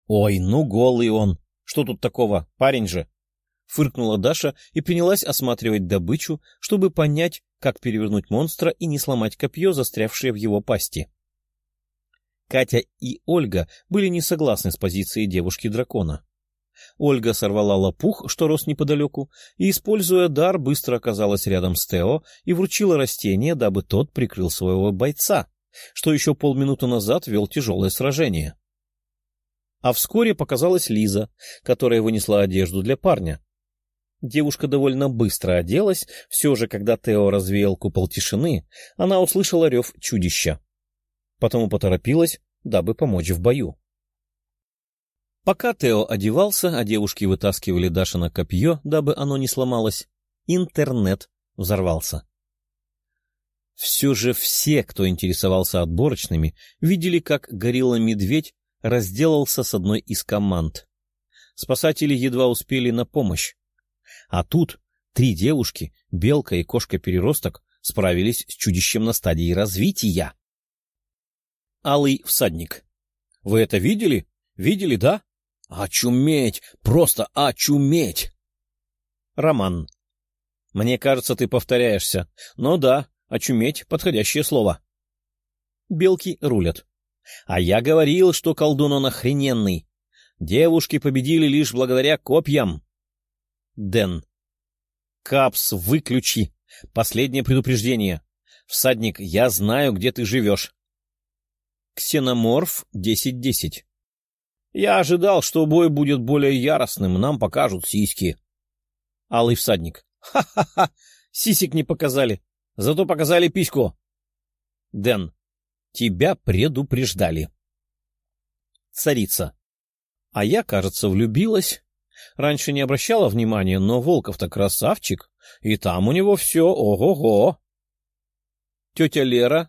Ой, ну голый он. Что тут такого? Парень же. Фыркнула Даша и принялась осматривать добычу, чтобы понять, как перевернуть монстра и не сломать копье, застрявшее в его пасти. Катя и Ольга были не согласны с позицией девушки-дракона. Ольга сорвала лопух, что рос неподалеку, и, используя дар, быстро оказалась рядом с Тео и вручила растение, дабы тот прикрыл своего бойца, что еще полминуты назад вел тяжелое сражение. А вскоре показалась Лиза, которая вынесла одежду для парня. Девушка довольно быстро оделась, все же, когда Тео развеял купол тишины, она услышала рев чудища. Потому поторопилась, дабы помочь в бою. Пока Тео одевался, а девушки вытаскивали Дашино копье, дабы оно не сломалось, интернет взорвался. Все же все, кто интересовался отборочными, видели, как горилла-медведь разделался с одной из команд. Спасатели едва успели на помощь. А тут 3 девушки, белка и кошка-переросток, справились с чудищем на стадии развития. Алый всадник. Вы это видели? Видели, да? Очуметь! Просто очуметь! Роман. Мне кажется, ты повторяешься. Но да, очуметь — подходящее слово. Белки рулят. А я говорил, что колдун он охрененный. Девушки победили лишь благодаря копьям. Дэн. Капс, выключи. Последнее предупреждение. Всадник, я знаю, где ты живешь. Ксеноморф 10-10. Я ожидал, что бой будет более яростным, нам покажут сиськи. Алый всадник. Ха-ха-ха, сисек не показали, зато показали письку. Дэн. Тебя предупреждали. Царица. А я, кажется, влюбилась. Раньше не обращала внимания, но Волков-то красавчик, и там у него все ого-го. Тетя Лера.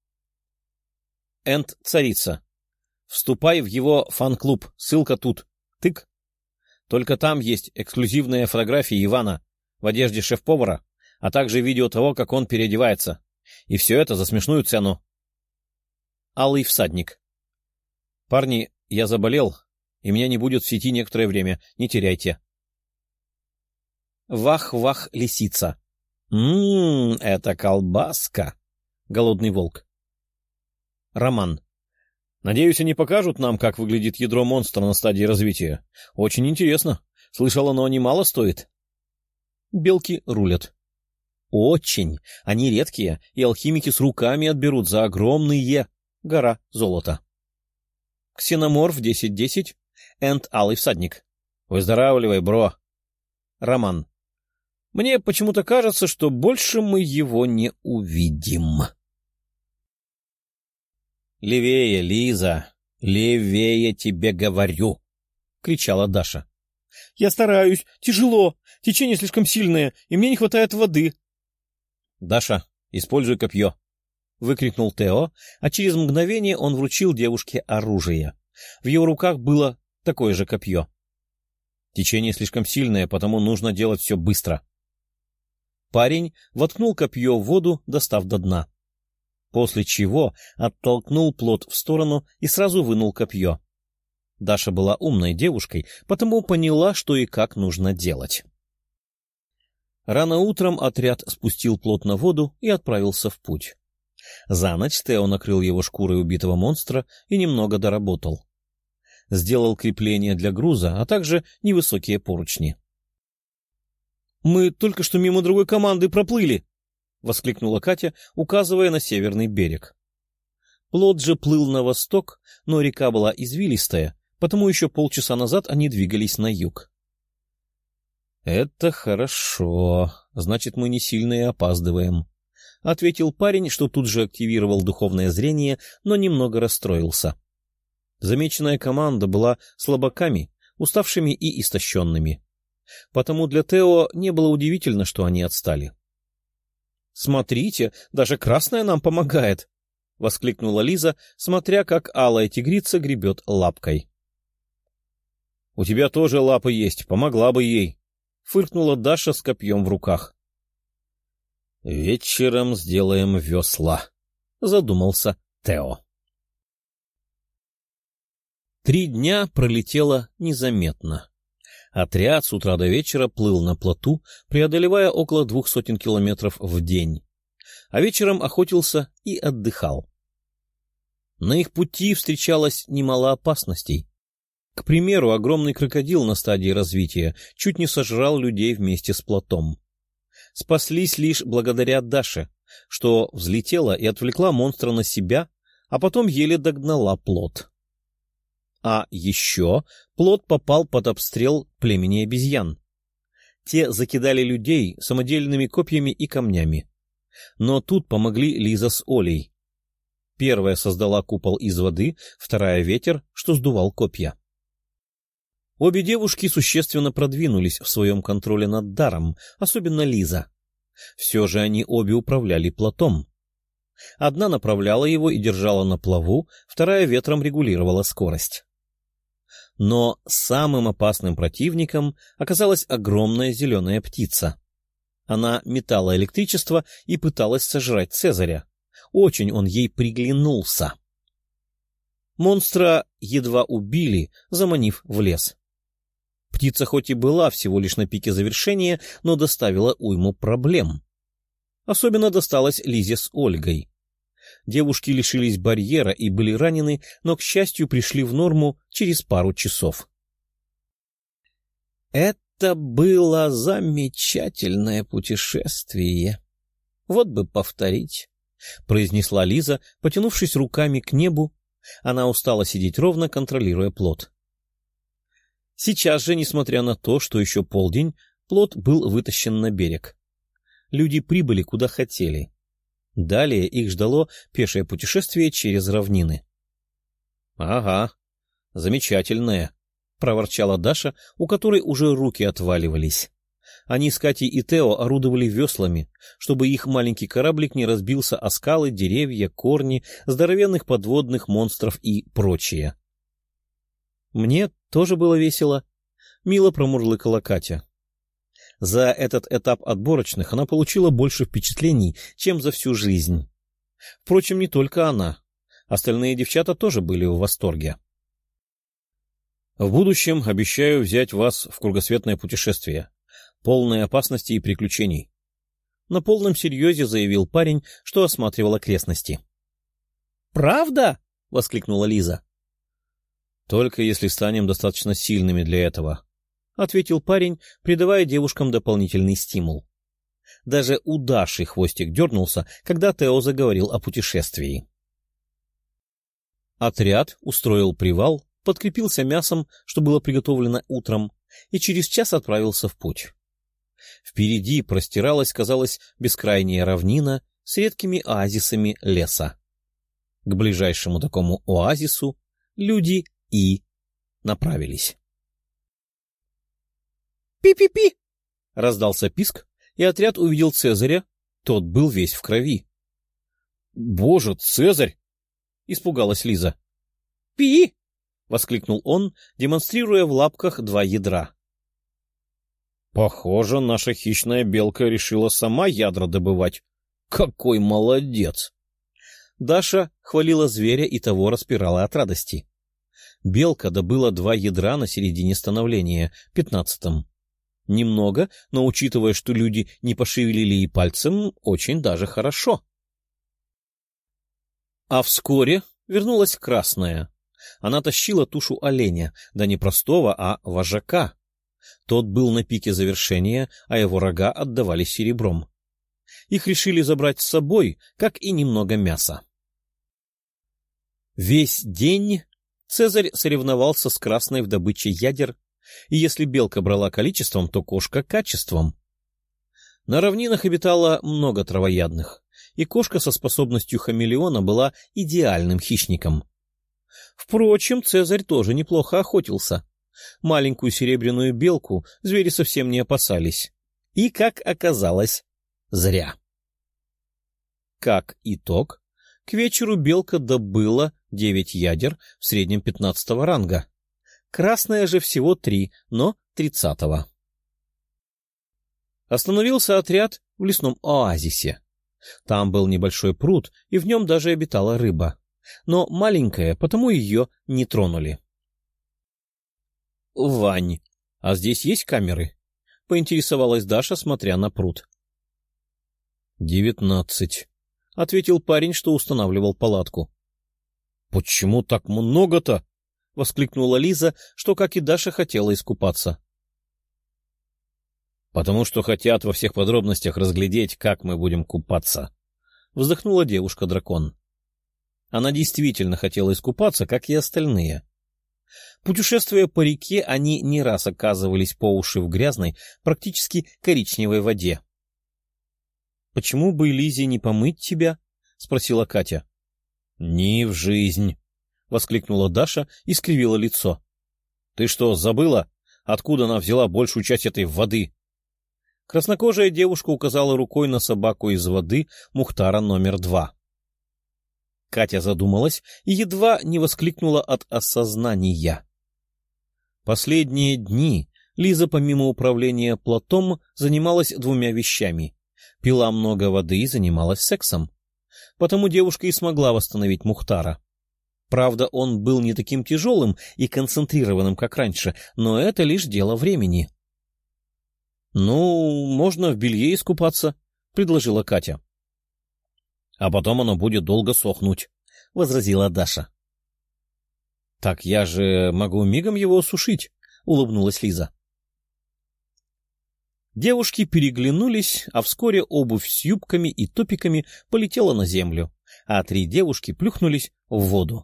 Царица. Вступай в его фан-клуб, ссылка тут. Тык. Только там есть эксклюзивные фотографии Ивана в одежде шеф-повара, а также видео того, как он переодевается. И все это за смешную цену. Алый всадник. Парни, я заболел, и меня не будет в сети некоторое время. Не теряйте. Вах-вах, лисица. Это колбаска. Голодный волк. Роман. Надеюсь, они покажут нам, как выглядит ядро монстра на стадии развития. Очень интересно. Слышал, оно немало стоит. Белки рулят. Очень. Они редкие, и алхимики с руками отберут за огромные гора золота. Ксеноморф 10-10. Алый всадник. Выздоравливай, бро. Роман. Мне почему-то кажется, что больше мы его не увидим. «Левее, Лиза! Левее, тебе говорю!» — кричала Даша. «Я стараюсь. Тяжело. Течение слишком сильное, и мне не хватает воды». «Даша, используй копье!» — выкрикнул Тео, а через мгновение он вручил девушке оружие. В его руках было такое же копье. Течение слишком сильное, потому нужно делать все быстро. Парень воткнул копье в воду, достав до дна. После чего оттолкнул плот в сторону и сразу вынул копье. Даша была умной девушкой, потому поняла, что и как нужно делать. Рано утром отряд спустил плот на воду и отправился в путь. За ночь Тео накрыл его шкурой убитого монстра и немного доработал. Сделал крепления для груза, а также невысокие поручни. — Мы только что мимо другой команды проплыли! — воскликнула Катя, указывая на северный берег. Плот же плыл на восток, но река была извилистая, потому еще полчаса назад они двигались на юг. — Это хорошо. Значит, мы не сильно и опаздываем, — ответил парень, что тут же активировал духовное зрение, но немного расстроился. Замеченная команда была слабаками, уставшими и истощенными. Потому для Тео не было удивительно, что они отстали. — Смотрите, даже красная нам помогает! — воскликнула Лиза, смотря, как алая тигрица гребет лапкой. — У тебя тоже лапы есть, помогла бы ей! — фыркнула Даша с копьем в руках. — Вечером сделаем весла, — задумался Тео. 3 дня пролетело незаметно. Отряд с утра до вечера плыл на плоту, преодолевая около 200 километров в день, а вечером охотился и отдыхал. На их пути встречалось немало опасностей. К примеру, огромный крокодил на стадии развития чуть не сожрал людей вместе с плотом. Спаслись лишь благодаря Даше, что взлетела и отвлекла монстра на себя, а потом еле догнала плот. А еще плот попал под обстрел племени обезьян. Те закидали людей самодельными копьями и камнями. Но тут помогли Лиза с Олей. Первая создала купол из воды, вторая — ветер, что сдувал копья. Обе девушки существенно продвинулись в своем контроле над даром, особенно Лиза. Все же они обе управляли плотом. Одна направляла его и держала на плаву, вторая ветром регулировала скорость. Но самым опасным противником оказалась огромная зеленая птица. Она метала электричество и пыталась сожрать Цезаря. Очень он ей приглянулся. Монстра едва убили, заманив в лес. Птица хоть и была всего лишь на пике завершения, но доставила уйму проблем. Особенно досталось Лизе с Ольгой. Девушки лишились барьера и были ранены, но, к счастью, пришли в норму через пару часов. Это было замечательное путешествие. Вот бы повторить, — произнесла Лиза, потянувшись руками к небу. Она устала сидеть ровно, контролируя плот. Сейчас же, несмотря на то, что еще полдень, плот был вытащен на берег. Люди прибыли куда хотели. Далее их ждало пешее путешествие через равнины. — Ага, замечательное, — проворчала Даша, у которой уже руки отваливались. Они с Катей и Тео орудовали веслами, чтобы их маленький кораблик не разбился о скалы, деревья, корни, здоровенных подводных монстров и прочее. Мне тоже было весело, — мило промурлыкала Катя. За этот этап отборочных она получила больше впечатлений, чем за всю жизнь. Впрочем, не только она. Остальные девчата тоже были в восторге. В будущем обещаю взять вас в кругосветное путешествие, полное опасностей и приключений. На полном серьезе заявил парень, что осматривал окрестности. «Правда?» — воскликнула Лиза. «Только если станем достаточно сильными для этого», — ответил парень, придавая девушкам дополнительный стимул. Даже у Даши хвостик дернулся, когда Тео заговорил о путешествии. Отряд устроил привал, подкрепился мясом, что было приготовлено утром, и через час отправился в путь. Впереди простиралась, казалось, бескрайняя равнина с редкими оазисами леса. К ближайшему такому оазису люди и направились. «Пи-пи-пи!» — раздался писк, и отряд увидел Цезаря. Тот был весь в крови. «Боже, Цезарь!» — испугалась Лиза. «Пи!» — воскликнул он, демонстрируя в лапках 2 ядра. «Похоже, наша хищная белка решила сама ядра добывать. Какой молодец!» Даша хвалила зверя и того распирала от радости. Белка добыла 2 ядра на середине становления, 15-м. Немного, но, учитывая, что люди не пошевелили и пальцем, очень даже хорошо. А вскоре вернулась красная. Она тащила тушу оленя, да не простого, а вожака. Тот был на пике завершения, а его рога отдавали серебром. Их решили забрать с собой, как и немного мяса. Весь день Цезарь соревновался с красной в добыче ядер, и если белка брала количеством, то кошка — качеством. На равнинах обитало много травоядных, и кошка со способностью хамелеона была идеальным хищником. Впрочем, Цезарь тоже неплохо охотился. Маленькую серебряную белку звери совсем не опасались. И, как оказалось, зря. Как итог, к вечеру белка добыла 9 ядер в среднем 15-го ранга. Красная же всего 3, но 30-го. Остановился отряд в лесном оазисе. Там был небольшой пруд, и в нем даже обитала рыба. Но маленькая, потому ее не тронули. Вань, а здесь есть камеры? — поинтересовалась Даша, смотря на пруд. 19, — ответил парень, что устанавливал палатку. — Почему так много-то? — воскликнула Лиза, что, как и Даша, хотела искупаться. — Потому что хотят во всех подробностях разглядеть, как мы будем купаться, — вздохнула девушка-дракон. Она действительно хотела искупаться, как и остальные. Путешествуя по реке, они не раз оказывались по уши в грязной, практически коричневой воде. — Почему бы Лизе не помыть тебя? — спросила Катя. — Ни в жизнь! — воскликнула Даша и скривила лицо. — Ты что, забыла, откуда она взяла большую часть этой воды? Краснокожая девушка указала рукой на собаку из воды Мухтара номер 2. Катя задумалась и едва не воскликнула от осознания. Последние дни Лиза, помимо управления плотом, занималась двумя вещами. Пила много воды и занималась сексом. Потому девушка и смогла восстановить Мухтара. Правда, он был не таким тяжелым и концентрированным, как раньше, но это лишь дело времени. — Ну, можно в белье искупаться, — предложила Катя. — А потом оно будет долго сохнуть, — возразила Даша. — Так я же могу мигом его осушить, — улыбнулась Лиза. Девушки переглянулись, а вскоре обувь с юбками и топиками полетела на землю, а 3 девушки плюхнулись в воду.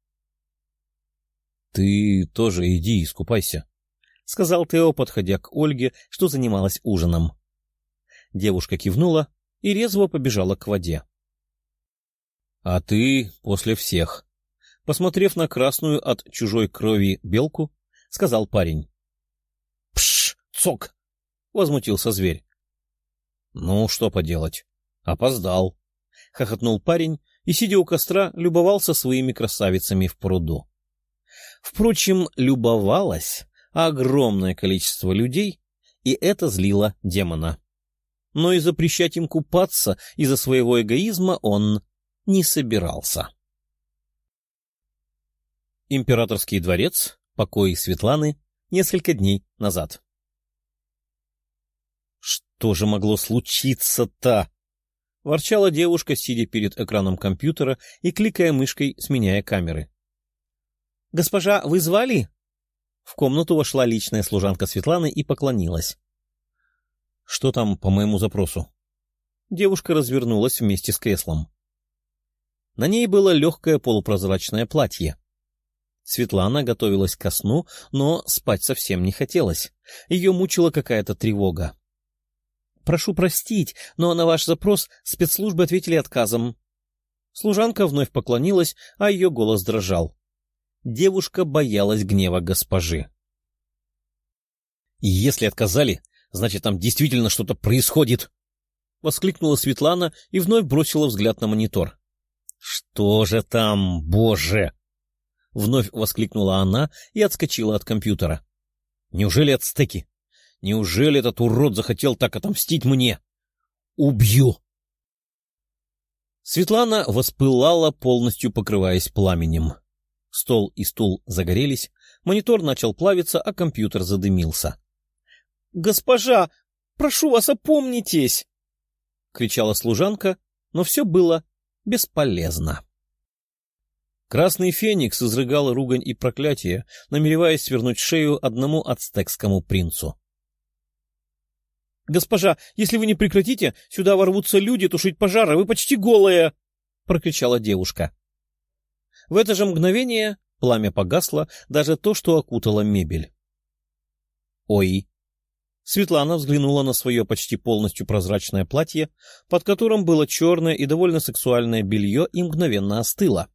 — Ты тоже иди искупайся, — сказал Тео, подходя к Ольге, что занималась ужином. Девушка кивнула и резво побежала к воде. — А ты после всех, — посмотрев на красную от чужой крови белку, сказал парень. — Пш, цок! — возмутился зверь. — Ну, что поделать, опоздал, — хохотнул парень и, сидя у костра, любовался своими красавицами в пруду. Впрочем, любовалось огромное количество людей, и это злило демона. Но и запрещать им купаться из-за своего эгоизма он не собирался. Императорский дворец, покои Светланы, несколько дней назад. «Что же могло случиться-то?» — ворчала девушка, сидя перед экраном компьютера и кликая мышкой, сменяя камеры. «Госпожа, вы звали?» В комнату вошла личная служанка Светланы и поклонилась. «Что там по моему запросу?» Девушка развернулась вместе с креслом. На ней было легкое полупрозрачное платье. Светлана готовилась ко сну, но спать совсем не хотелось. Ее мучила какая-то тревога. «Прошу простить, но на ваш запрос спецслужбы ответили отказом». Служанка вновь поклонилась, а ее голос дрожал. Девушка боялась гнева госпожи. «Если отказали, значит, там действительно что-то происходит!» — воскликнула Светлана и вновь бросила взгляд на монитор. «Что же там, боже!» — вновь воскликнула она и отскочила от компьютера. «Неужели ацтеки? Неужели этот урод захотел так отомстить мне? Убью!» Светлана воспылала, полностью покрываясь пламенем. Стол и стул загорелись, монитор начал плавиться, а компьютер задымился. «Госпожа, прошу вас, опомнитесь!» — кричала служанка, но все было бесполезно. Красный феникс изрыгал ругань и проклятие, намереваясь свернуть шею одному ацтекскому принцу. «Госпожа, если вы не прекратите, сюда ворвутся люди тушить пожар, а вы почти голая!» — прокричала девушка. В это же мгновение пламя погасло, даже то, что окутало мебель. «Ой!» Светлана взглянула на свое почти полностью прозрачное платье, под которым было черное и довольно сексуальное белье, и мгновенно остыла.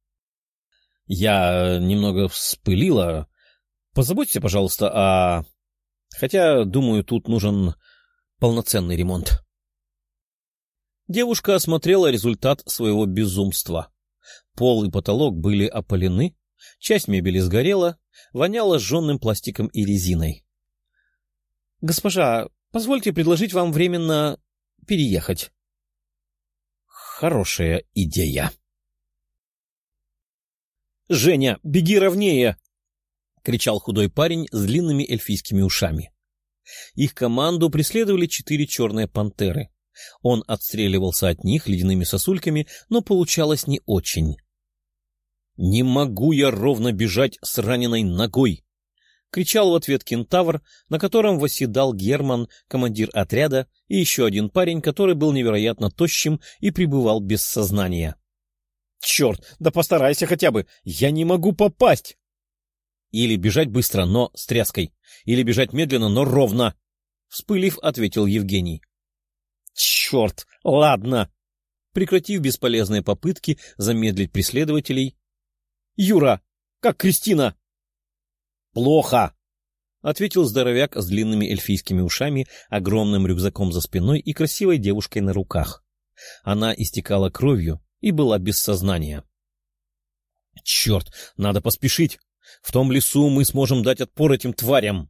«Я немного вспылила. Позаботься, пожалуйста, о... Хотя, думаю, тут нужен полноценный ремонт». Девушка осмотрела результат своего безумства. Пол и потолок были опалены, часть мебели сгорела, воняло сжженным пластиком и резиной. — Госпожа, позвольте предложить вам временно переехать. — Хорошая идея. — Женя, беги ровнее! кричал худой парень с длинными эльфийскими ушами. Их команду преследовали 4 черные пантеры. Он отстреливался от них ледяными сосульками, но получалось не очень. «Не могу я ровно бежать с раненой ногой!» — кричал в ответ кентавр, на котором восседал Герман, командир отряда, и еще один парень, который был невероятно тощим и пребывал без сознания. «Черт, да постарайся хотя бы! Я не могу попасть!» «Или бежать быстро, но с тряской, или бежать медленно, но ровно!» — вспылив, ответил Евгений. «Черт, ладно!» Прекратив бесполезные попытки замедлить преследователей. «Юра, как Кристина?» «Плохо!» — ответил здоровяк с длинными эльфийскими ушами, огромным рюкзаком за спиной и красивой девушкой на руках. Она истекала кровью и была без сознания. «Черт, надо поспешить! В том лесу мы сможем дать отпор этим тварям!»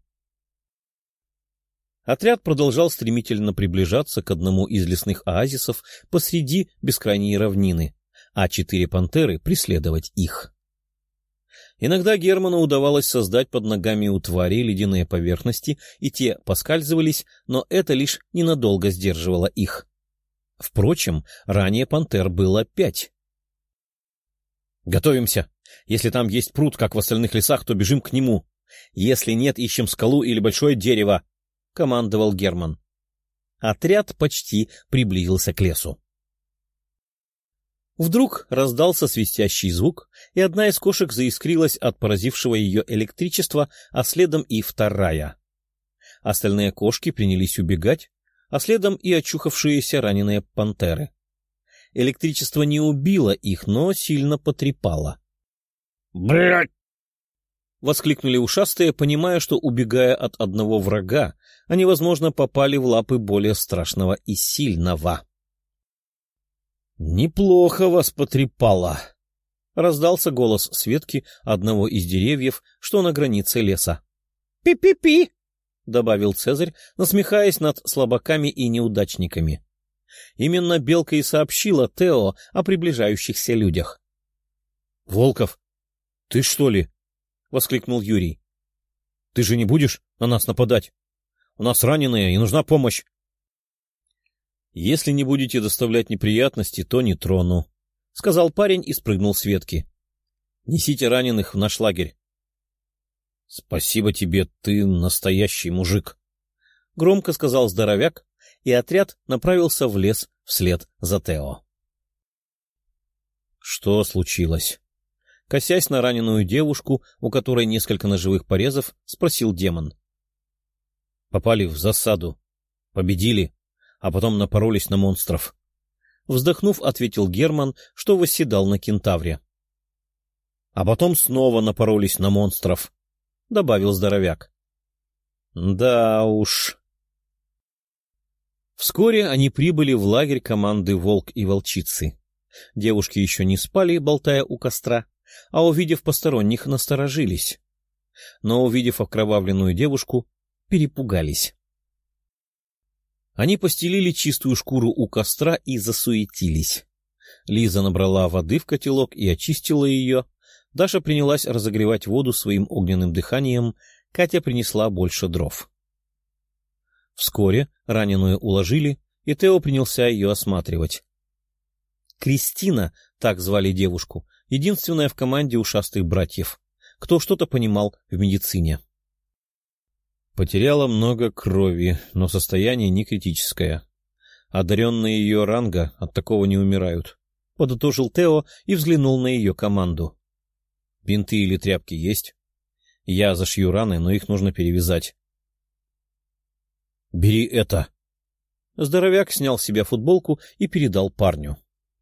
Отряд продолжал стремительно приближаться к одному из лесных оазисов посреди бескрайней равнины, а 4 пантеры преследовать их. Иногда Герману удавалось создать под ногами у тварей ледяные поверхности, и те поскальзывались, но это лишь ненадолго сдерживало их. Впрочем, ранее пантер было 5. «Готовимся! Если там есть пруд, как в остальных лесах, то бежим к нему. Если нет, ищем скалу или большое дерево», — командовал Герман. Отряд почти приблизился к лесу. Вдруг раздался свистящий звук, и одна из кошек заискрилась от поразившего ее электричества, а следом и вторая. Остальные кошки принялись убегать, а следом и очухавшиеся раненые пантеры. Электричество не убило их, но сильно потрепало. «Блядь!» — воскликнули ушастые, понимая, что, убегая от одного врага, они, возможно, попали в лапы более страшного и сильного. «Неплохо вас потрепало!» — раздался голос Светки, одного из деревьев, что на границе леса. «Пи-пи-пи!» — добавил Цезарь, насмехаясь над слабаками и неудачниками. Именно Белка и сообщила Тео о приближающихся людях. «Волков, ты что ли?» — воскликнул Юрий. «Ты же не будешь на нас нападать? У нас раненые, и нужна помощь». «Если не будете доставлять неприятности, то не трону», — сказал парень и спрыгнул с ветки. «Несите раненых в наш лагерь». «Спасибо тебе, ты настоящий мужик», — громко сказал здоровяк, и отряд направился в лес вслед за Тео. «Что случилось?» Косясь на раненую девушку, у которой несколько ножевых порезов, спросил демон. «Попали в засаду, победили, а потом напоролись на монстров». Вздохнув, ответил Герман, что восседал на кентавре. «А потом снова напоролись на монстров», — добавил здоровяк. «Да уж». Вскоре они прибыли в лагерь команды «Волк и волчицы». Девушки еще не спали, болтая у костра, а, увидев посторонних, насторожились. Но, увидев окровавленную девушку, перепугались. Они постелили чистую шкуру у костра и засуетились. Лиза набрала воды в котелок и очистила ее. Даша принялась разогревать воду своим огненным дыханием, Катя принесла больше дров. Вскоре раненую уложили, и Тео принялся ее осматривать. Кристина, так звали девушку, единственная в команде ушастых братьев, кто что-то понимал в медицине. Потеряла много крови, но состояние не критическое. Одаренные ее ранга от такого не умирают, — подытожил Тео и взглянул на ее команду. Бинты или тряпки есть? Я зашью раны, но их нужно перевязать. «Бери это!» Здоровяк снял с себя футболку и передал парню.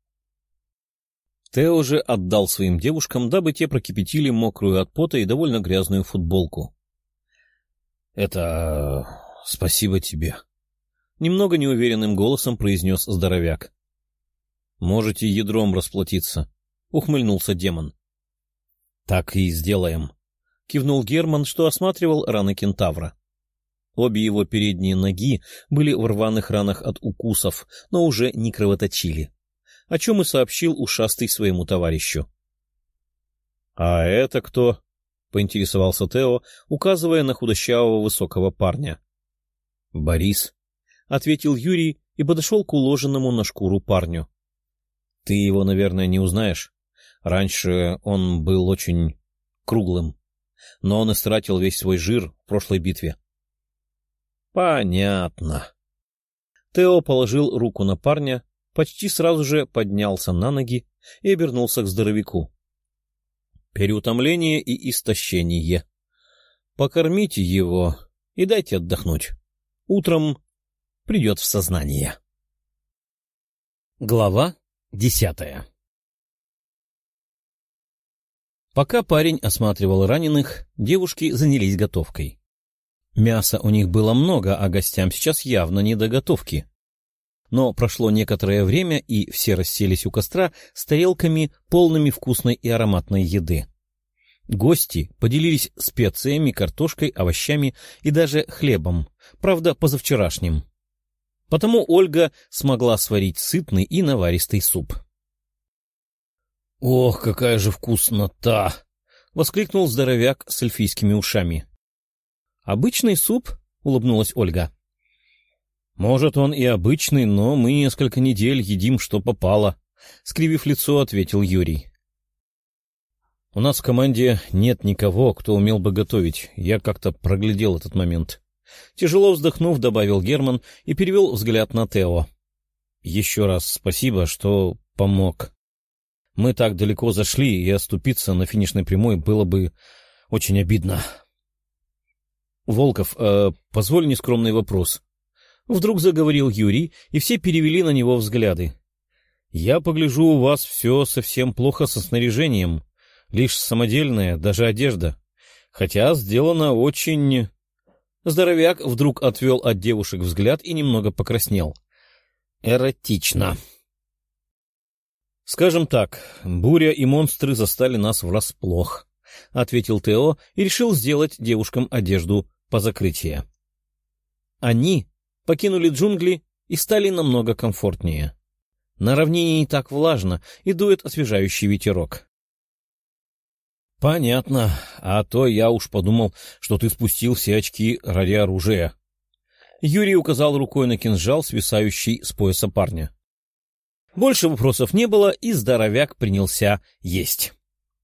Тео же отдал своим девушкам, дабы те прокипятили мокрую от пота и довольно грязную футболку. «Это... спасибо тебе», — немного неуверенным голосом произнес здоровяк. «Можете ядром расплатиться», — ухмыльнулся демон. «Так и сделаем», — кивнул Герман, что осматривал раны кентавра. Обе его передние ноги были в рваных ранах от укусов, но уже не кровоточили, о чем и сообщил ушастый своему товарищу. — А это кто? — поинтересовался Тео, указывая на худощавого высокого парня. — Борис, — ответил Юрий и подошел к уложенному на шкуру парню. — Ты его, наверное, не узнаешь. Раньше он был очень круглым, но он истратил весь свой жир в прошлой битве. — Понятно. Тео положил руку на парня, почти сразу же поднялся на ноги и обернулся к здоровяку. — Переутомление и истощение. Покормите его и дайте отдохнуть. Утром придет в сознание. Глава 10. Пока парень осматривал раненых, девушки занялись готовкой. Мяса у них было много, а гостям сейчас явно не до готовки. Но прошло некоторое время, и все расселись у костра с тарелками, полными вкусной и ароматной еды. Гости поделились специями, картошкой, овощами и даже хлебом, правда, позавчерашним. Потому Ольга смогла сварить сытный и наваристый суп. — Ох, какая же вкуснота! — воскликнул здоровяк с эльфийскими ушами. — Обычный суп? — улыбнулась Ольга. — Может, он и обычный, но мы несколько недель едим, что попало, — скривив лицо, ответил Юрий. — У нас в команде нет никого, кто умел бы готовить. Я как-то проглядел этот момент. Тяжело вздохнув, добавил Герман и перевел взгляд на Тео. — Еще раз спасибо, что помог. Мы так далеко зашли, и оступиться на финишной прямой было бы очень обидно. — Волков, позволь нескромный вопрос. Вдруг заговорил Юрий, и все перевели на него взгляды. — Я погляжу, у вас все совсем плохо со снаряжением. Лишь самодельная, даже одежда. Хотя сделано очень... Здоровяк вдруг отвел от девушек взгляд и немного покраснел. Эротично. — Скажем так, буря и монстры застали нас врасплох, — ответил Тео и решил сделать девушкам одежду по закрытию. Они покинули джунгли и стали намного комфортнее. На равнине не так влажно и дует освежающий ветерок. — Понятно, а то я уж подумал, что ты спустил все очки ради оружия. Юрий указал рукой на кинжал, свисающий с пояса парня. Больше вопросов не было, и здоровяк принялся есть.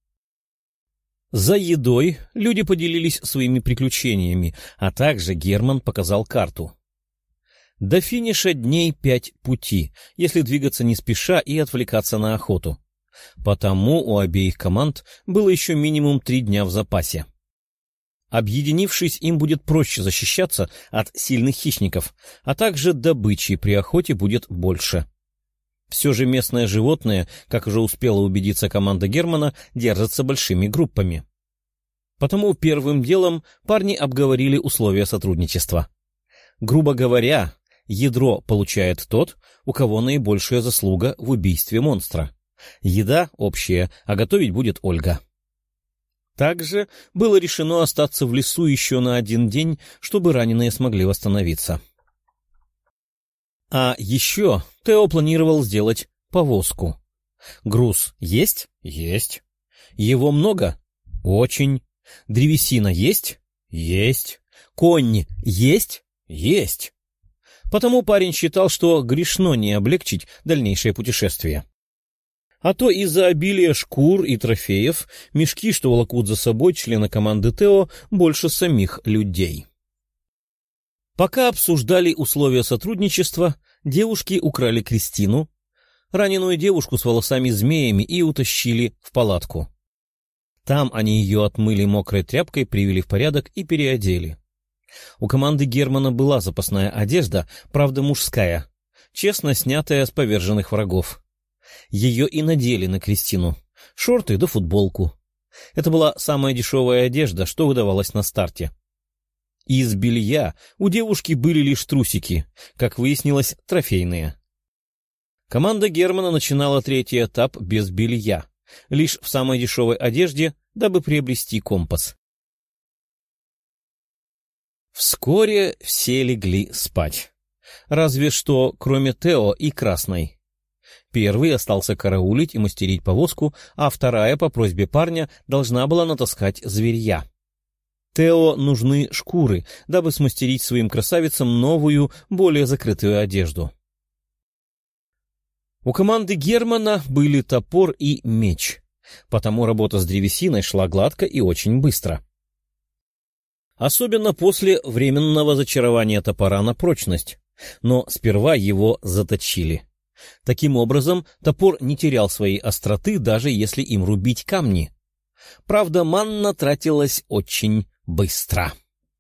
За едой люди поделились своими приключениями, а также Герман показал карту. До финиша дней 5 пути, если двигаться не спеша и отвлекаться на охоту. Потому у обеих команд было еще минимум 3 дня в запасе. Объединившись, им будет проще защищаться от сильных хищников, а также добычи при охоте будет больше. Все же местное животное, как уже успела убедиться команда Германа, держатся большими группами. Потому первым делом парни обговорили условия сотрудничества. Грубо говоря, ядро получает тот, у кого наибольшая заслуга в убийстве монстра. Еда общая, а готовить будет Ольга. Также было решено остаться в лесу еще на 1 день, чтобы раненые смогли восстановиться. А еще Тео планировал сделать повозку. Груз есть? Есть. Его много? Очень. Древесина есть? Есть. Конь есть? Есть. Потому парень считал, что грешно не облегчить дальнейшее путешествие. А то из-за обилия шкур и трофеев мешки, что волокут за собой члены команды Тео, больше самих людей. Пока обсуждали условия сотрудничества, девушки украли Кристину, раненую девушку с волосами-змеями, и утащили в палатку. Там они ее отмыли мокрой тряпкой, привели в порядок и переодели. У команды Германа была запасная одежда, правда мужская, честно снятая с поверженных врагов. Ее и надели на Кристину, шорты да футболку. Это была самая дешевая одежда, что выдавалось на старте. Из белья у девушки были лишь трусики, как выяснилось, трофейные. Команда Германа начинала 3-й этап без белья, лишь в самой дешевой одежде, дабы приобрести компас. Вскоре все легли спать. Разве что, кроме Тео и Красной. Первый остался караулить и мастерить повозку, а вторая, по просьбе парня, должна была натаскать зверья. Тео нужны шкуры, дабы смастерить своим красавицам новую, более закрытую одежду. У команды Германа были топор и меч, потому работа с древесиной шла гладко и очень быстро. Особенно после временного зачарования топора на прочность, но сперва его заточили. Таким образом, топор не терял своей остроты, даже если им рубить камни. Правда, манна тратилась очень быстро.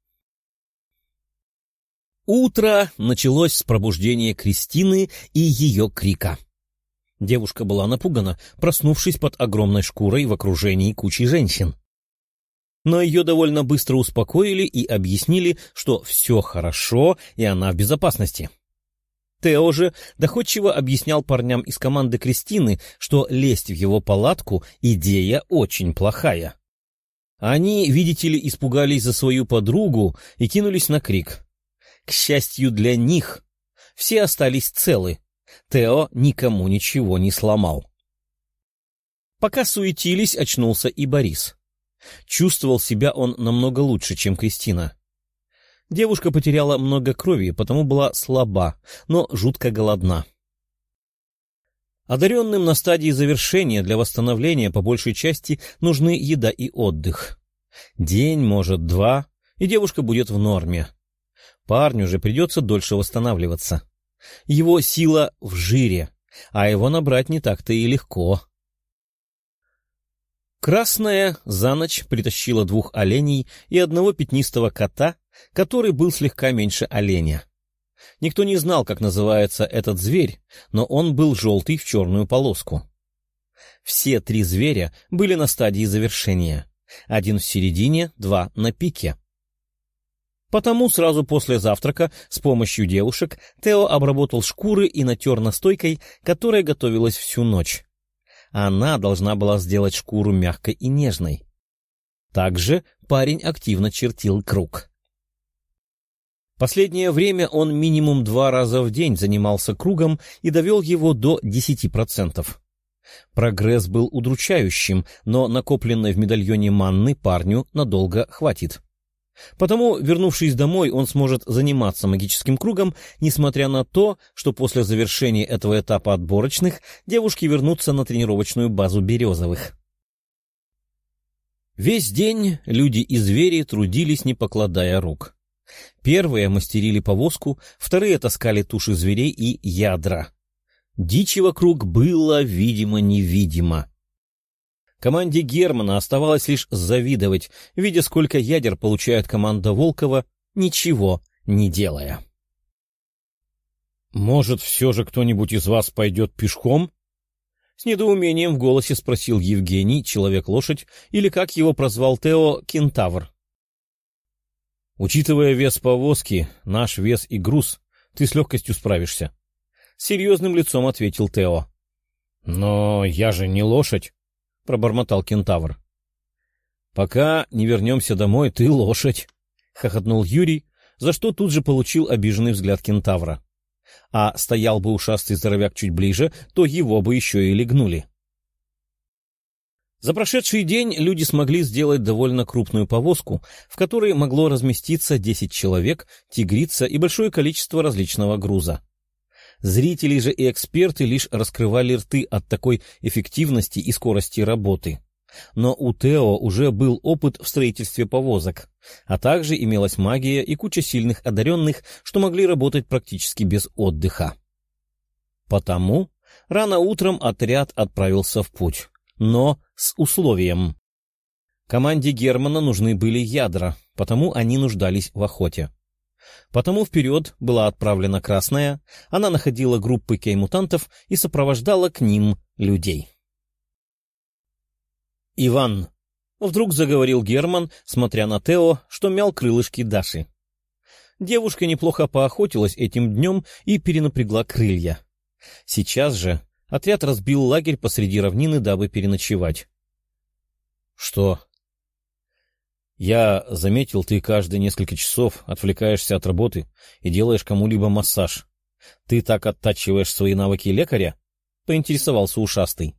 Утро началось с пробуждения Кристины и ее крика. Девушка была напугана, проснувшись под огромной шкурой в окружении кучи женщин. Но ее довольно быстро успокоили и объяснили, что все хорошо и она в безопасности. Тео же доходчиво объяснял парням из команды Кристины, что лезть в его палатку — идея очень плохая. Они, видите ли, испугались за свою подругу и кинулись на крик. К счастью для них, все остались целы. Тео никому ничего не сломал. Пока суетились, очнулся и Борис. Чувствовал себя он намного лучше, чем Кристина. Девушка потеряла много крови, потому была слаба, но жутко голодна. Одаренным на стадии завершения для восстановления по большей части нужны еда и отдых. День, может, 2, и девушка будет в норме. Парню же придется дольше восстанавливаться. Его сила в жире, а его набрать не так-то и легко. Красная за ночь притащила 2 оленей и 1 пятнистого кота, который был слегка меньше оленя. Никто не знал, как называется этот зверь, но он был желтый в черную полоску. Все 3 зверя были на стадии завершения. 1 в середине, 2 на пике. Потому сразу после завтрака с помощью девушек Тео обработал шкуры и натер настойкой, которая готовилась всю ночь. Она должна была сделать шкуру мягкой и нежной. Также парень активно чертил круг. Последнее время он минимум 2 раза в день занимался кругом и довел его до 10%. Прогресс был удручающим, но накопленной в медальоне манны парню надолго хватит. Потому, вернувшись домой, он сможет заниматься магическим кругом, несмотря на то, что после завершения этого этапа отборочных девушки вернутся на тренировочную базу Березовых. Весь день люди и звери трудились, не покладая рук. Первые мастерили повозку, вторые таскали туши зверей и ядра. Дичи вокруг было видимо-невидимо. Команде Германа оставалось лишь завидовать, видя, сколько ядер получает команда Волкова, ничего не делая. «Может, все же кто-нибудь из вас пойдет пешком?» С недоумением в голосе спросил Евгений, человек-лошадь, или, как его прозвал Тео, кентавр. «Учитывая вес повозки, наш вес и груз, ты с легкостью справишься», — серьезным лицом ответил Тео. «Но я же не лошадь», — пробормотал кентавр. «Пока не вернемся домой, ты лошадь», — хохотнул Юрий, за что тут же получил обиженный взгляд кентавра. А стоял бы ушастый здоровяк чуть ближе, то его бы еще и легнули. За прошедший день люди смогли сделать довольно крупную повозку, в которой могло разместиться 10 человек, тигрица и большое количество различного груза. Зрители же и эксперты лишь раскрывали рты от такой эффективности и скорости работы. Но у Тео уже был опыт в строительстве повозок, а также имелась магия и куча сильных одаренных, что могли работать практически без отдыха. Потому рано утром отряд отправился в путь, но с условием. Команде Германа нужны были ядра, потому они нуждались в охоте. Потому вперед была отправлена Красная, она находила группы кей-мутантов и сопровождала к ним людей. «Иван», — вдруг заговорил Герман, смотря на Тео, что мял крылышки Даши. Девушка неплохо поохотилась этим днем и перенапрягла крылья. Сейчас же отряд разбил лагерь посреди равнины, дабы переночевать. — Что? — Я заметил, ты каждые несколько часов отвлекаешься от работы и делаешь кому-либо массаж. Ты так оттачиваешь свои навыки лекаря? — поинтересовался ушастый.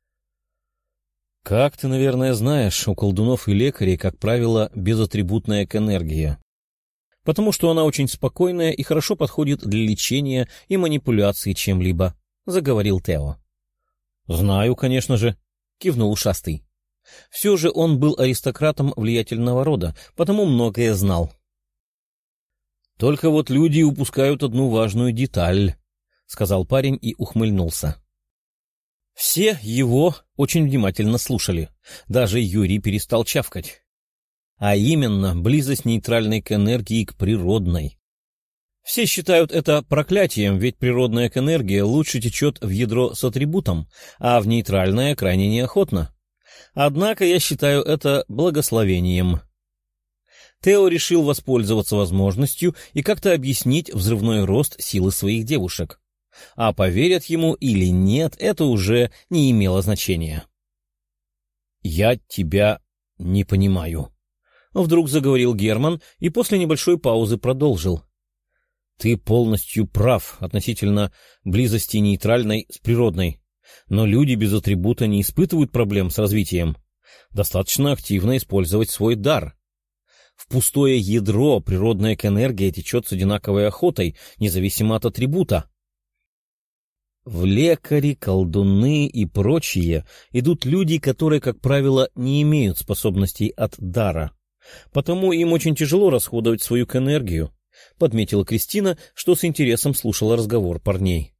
Как ты, наверное, знаешь, у колдунов и лекарей, как правило, безатрибутная энергия, потому что она очень спокойная и хорошо подходит для лечения и манипуляции чем-либо, — заговорил Тео. — Знаю, конечно же, — кивнул ушастый. Все же он был аристократом влиятельного рода, потому многое знал. — Только вот люди упускают одну важную деталь, — сказал парень и ухмыльнулся. Все его очень внимательно слушали. Даже Юрий перестал чавкать. А именно, близость нейтральной к энергии к природной. Все считают это проклятием, ведь природная к энергия лучше течет в ядро с атрибутом, а в нейтральное крайне неохотно. Однако я считаю это благословением. Тео решил воспользоваться возможностью и как-то объяснить взрывной рост силы своих девушек. А поверят ему или нет, это уже не имело значения. «Я тебя не понимаю», — вдруг заговорил Герман и после небольшой паузы продолжил. «Ты полностью прав относительно близости нейтральной с природной, но люди без атрибута не испытывают проблем с развитием. Достаточно активно использовать свой дар. В пустое ядро природная энергия течет с одинаковой охотой, независимо от атрибута. В лекари, колдуны и прочие идут люди, которые, как правило, не имеют способностей от дара. Потому им очень тяжело расходовать свою энергию, — подметила Кристина, что с интересом слушала разговор парней.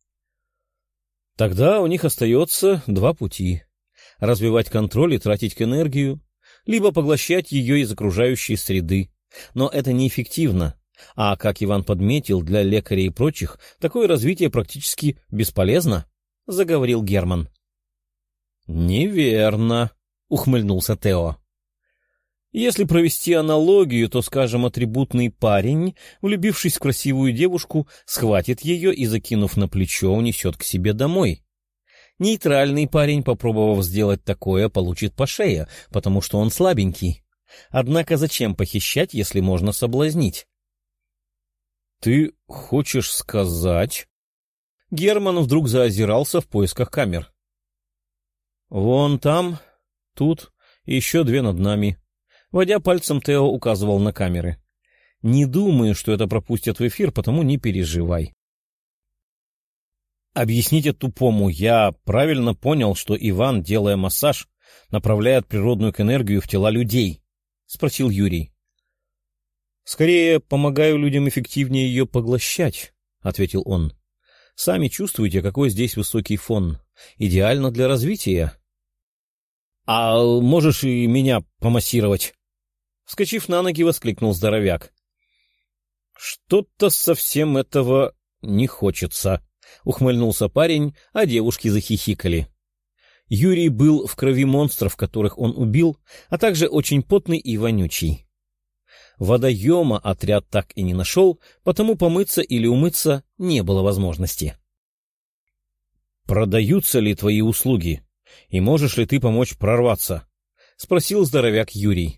Тогда у них остается два пути — развивать контроль и тратить энергию, либо поглощать ее из окружающей среды. Но это неэффективно. А, как Иван подметил, для лекарей и прочих такое развитие практически бесполезно, — заговорил Герман. — Неверно, — ухмыльнулся Тео. — Если провести аналогию, то, скажем, атрибутный парень, влюбившись в красивую девушку, схватит ее и, закинув на плечо, унесет к себе домой. Нейтральный парень, попробовав сделать такое, получит по шее, потому что он слабенький. Однако зачем похищать, если можно соблазнить? «Ты хочешь сказать...» Герман вдруг заозирался в поисках камер. «Вон там, тут и еще две над нами». Водя пальцем, Тео указывал на камеры. «Не думаю, что это пропустят в эфир, потому не переживай». «Объясните тупому, я правильно понял, что Иван, делая массаж, направляет природную энергию в тела людей?» — спросил Юрий. «Скорее, помогаю людям эффективнее ее поглощать», — ответил он. «Сами чувствуете, какой здесь высокий фон. Идеально для развития». «А можешь и меня помассировать?» Вскочив на ноги, воскликнул здоровяк. «Что-то совсем этого не хочется», — ухмыльнулся парень, а девушки захихикали. Юрий был в крови монстров, которых он убил, а также очень потный и вонючий. Водоема отряд так и не нашел, потому помыться или умыться не было возможности. «Продаются ли твои услуги? И можешь ли ты помочь прорваться?» — спросил здоровяк Юрий.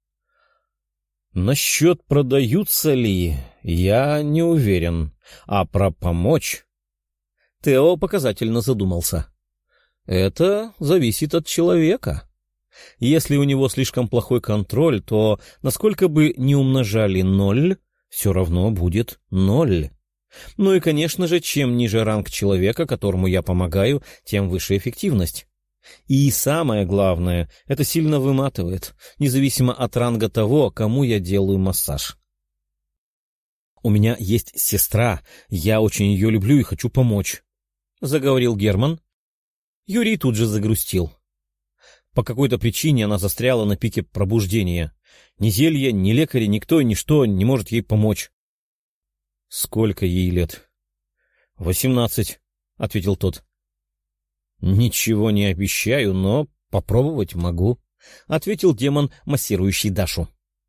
«Насчет продаются ли, я не уверен, а про помочь...» Тео показательно задумался. «Это зависит от человека. Если у него слишком плохой контроль, то, насколько бы ни умножали 0, все равно будет 0. Ну и, конечно же, чем ниже ранг человека, которому я помогаю, тем выше эффективность. И самое главное, это сильно выматывает, независимо от ранга того, кому я делаю массаж. У меня есть сестра, я очень ее люблю и хочу помочь», — заговорил Герман. Юрий тут же загрустил. По какой-то причине она застряла на пике пробуждения. Ни зелья, ни лекари, никто и ничто не может ей помочь. — Сколько ей лет? — 18, — ответил тот. — Ничего не обещаю, но попробовать могу, — ответил демон, массирующий Дашу.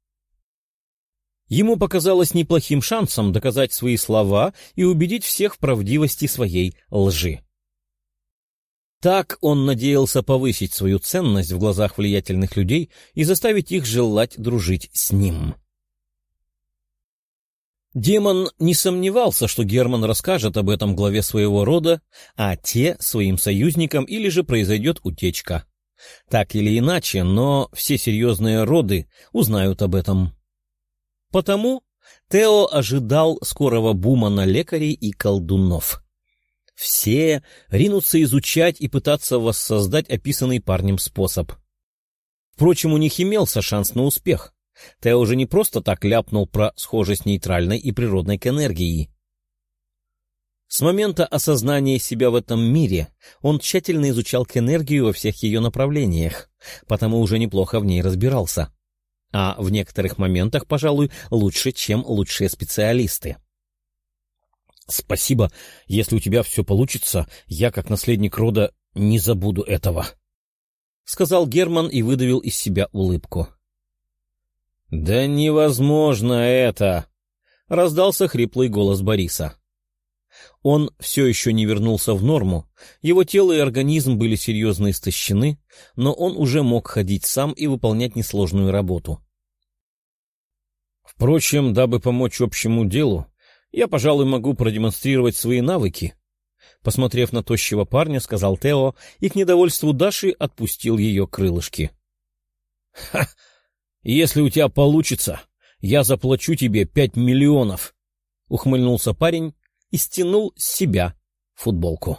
Ему показалось неплохим шансом доказать свои слова и убедить всех в правдивости своей лжи. Так он надеялся повысить свою ценность в глазах влиятельных людей и заставить их желать дружить с ним. Демон не сомневался, что Герман расскажет об этом главе своего рода, а те — своим союзникам, или же произойдет утечка. Так или иначе, но все серьезные роды узнают об этом. Потому Тео ожидал скорого бума на лекарей и колдунов. Все ринутся изучать и пытаться воссоздать описанный парнем способ. Впрочем, у них имелся шанс на успех. Тео уже не просто так ляпнул про схожесть нейтральной и природной к энергии. С момента осознания себя в этом мире он тщательно изучал к-энергию во всех ее направлениях, потому уже неплохо в ней разбирался. А в некоторых моментах, пожалуй, лучше, чем лучшие специалисты. «Спасибо. Если у тебя все получится, я, как наследник рода, не забуду этого», — сказал Герман и выдавил из себя улыбку. «Да невозможно это!» — раздался хриплый голос Бориса. Он все еще не вернулся в норму, его тело и организм были серьезно истощены, но он уже мог ходить сам и выполнять несложную работу. «Впрочем, дабы помочь общему делу, я, пожалуй, могу продемонстрировать свои навыки», — посмотрев на тощего парня, сказал Тео и к недовольству Даши отпустил ее крылышки. «Ха! Если у тебя получится, я заплачу тебе 5 миллионов», — ухмыльнулся парень и стянул с себя футболку.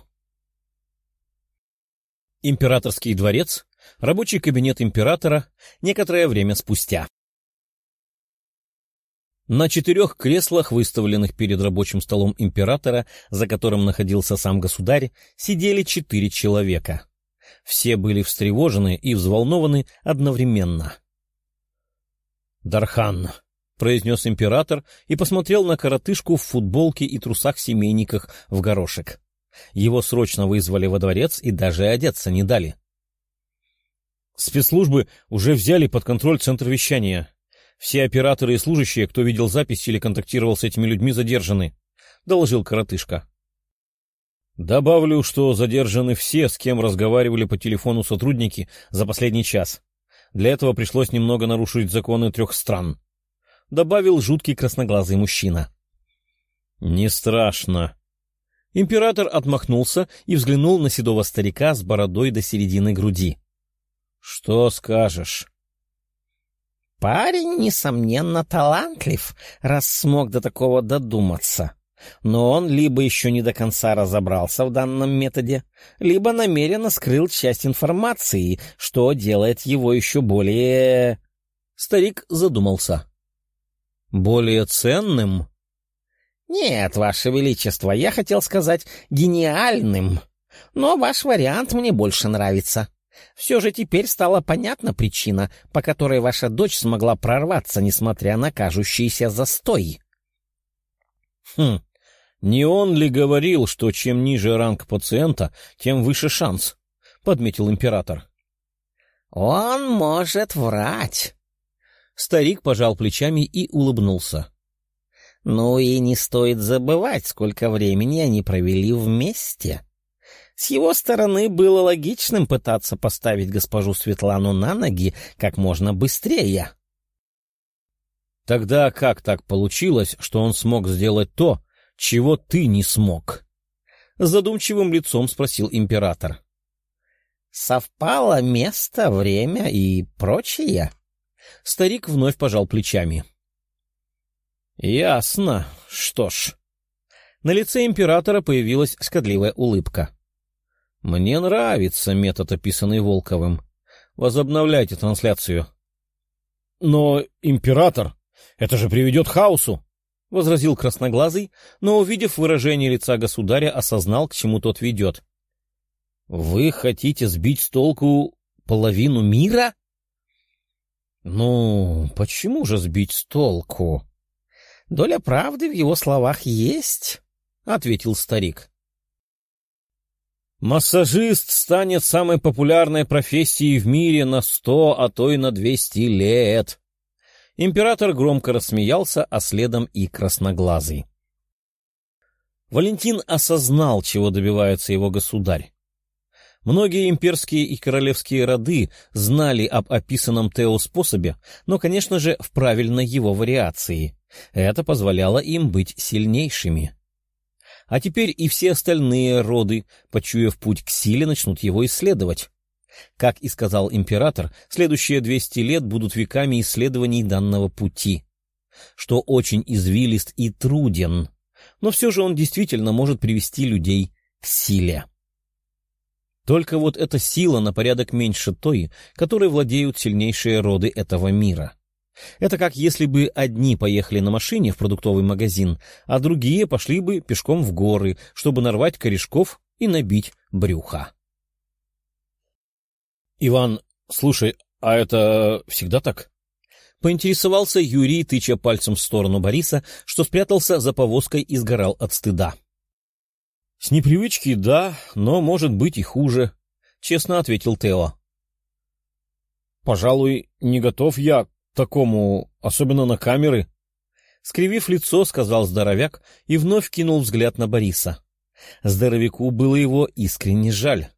Императорский дворец, рабочий кабинет императора, некоторое время спустя. На 4 креслах, выставленных перед рабочим столом императора, за которым находился сам государь, сидели 4 человека. Все были встревожены и взволнованы одновременно. «Дархан», — произнес император и посмотрел на коротышку в футболке и трусах-семейниках в горошек. Его срочно вызвали во дворец и даже одеться не дали. «Спецслужбы уже взяли под контроль центр вещания. Все операторы и служащие, кто видел запись или контактировал с этими людьми, задержаны», — доложил коротышка. «Добавлю, что задержаны все, с кем разговаривали по телефону сотрудники за последний час. Для этого пришлось немного нарушить законы 3 стран», — добавил жуткий красноглазый мужчина. «Не страшно». Император отмахнулся и взглянул на седого старика с бородой до середины груди. «Что скажешь?» Парень, несомненно, талантлив, раз смог до такого додуматься. Но он либо еще не до конца разобрался в данном методе, либо намеренно скрыл часть информации, что делает его еще более... Старик задумался. «Более ценным?» «Нет, Ваше Величество, я хотел сказать гениальным. Но ваш вариант мне больше нравится. Все же теперь стала понятна причина, по которой ваша дочь смогла прорваться, несмотря на кажущийся застой». Не он ли говорил, что чем ниже ранг пациента, тем выше шанс?» — подметил император. «Он может врать». Старик пожал плечами и улыбнулся. «Ну и не стоит забывать, сколько времени они провели вместе. С его стороны было логичным пытаться поставить госпожу Светлану на ноги как можно быстрее». «Тогда как так получилось, что он смог сделать то, чего ты не смог?» — с задумчивым лицом спросил император. «Совпало место, время и прочее». Старик вновь пожал плечами. «Ясно. Что ж». На лице императора появилась шкодливая улыбка. «Мне нравится метод, описанный Волковым. Возобновляйте трансляцию». «Но, император, это же приведет к хаосу!» — возразил красноглазый, но, увидев выражение лица государя, осознал, к чему тот ведет. «Вы хотите сбить с толку половину мира?» «Ну, почему же сбить с толку?» «Доля правды в его словах есть», — ответил старик. «Массажист станет самой популярной профессией в мире на 100, а то и на 200 лет». Император громко рассмеялся, а следом и красноглазый. Валентин осознал, чего добивается его государь. Многие имперские и королевские роды знали об описанном Тео способе, но, конечно же, в правильной его вариации. Это позволяло им быть сильнейшими. А теперь и все остальные роды, почуяв путь к силе, начнут его исследовать. Как и сказал император, следующие 200 лет будут веками исследований данного пути, что очень извилист и труден, но все же он действительно может привести людей к силе. Только вот эта сила на порядок меньше той, которой владеют сильнейшие роды этого мира. Это как если бы одни поехали на машине в продуктовый магазин, а другие пошли бы пешком в горы, чтобы нарвать корешков и набить брюха. — Иван, слушай, а это всегда так? — поинтересовался Юрий, тыча пальцем в сторону Бориса, что спрятался за повозкой и сгорал от стыда. — С непривычки, да, но может быть и хуже, — честно ответил Тео. — Пожалуй, не готов я к такому, особенно на камеры. Скривив лицо, сказал здоровяк и вновь кинул взгляд на Бориса. Здоровяку было его искренне жаль.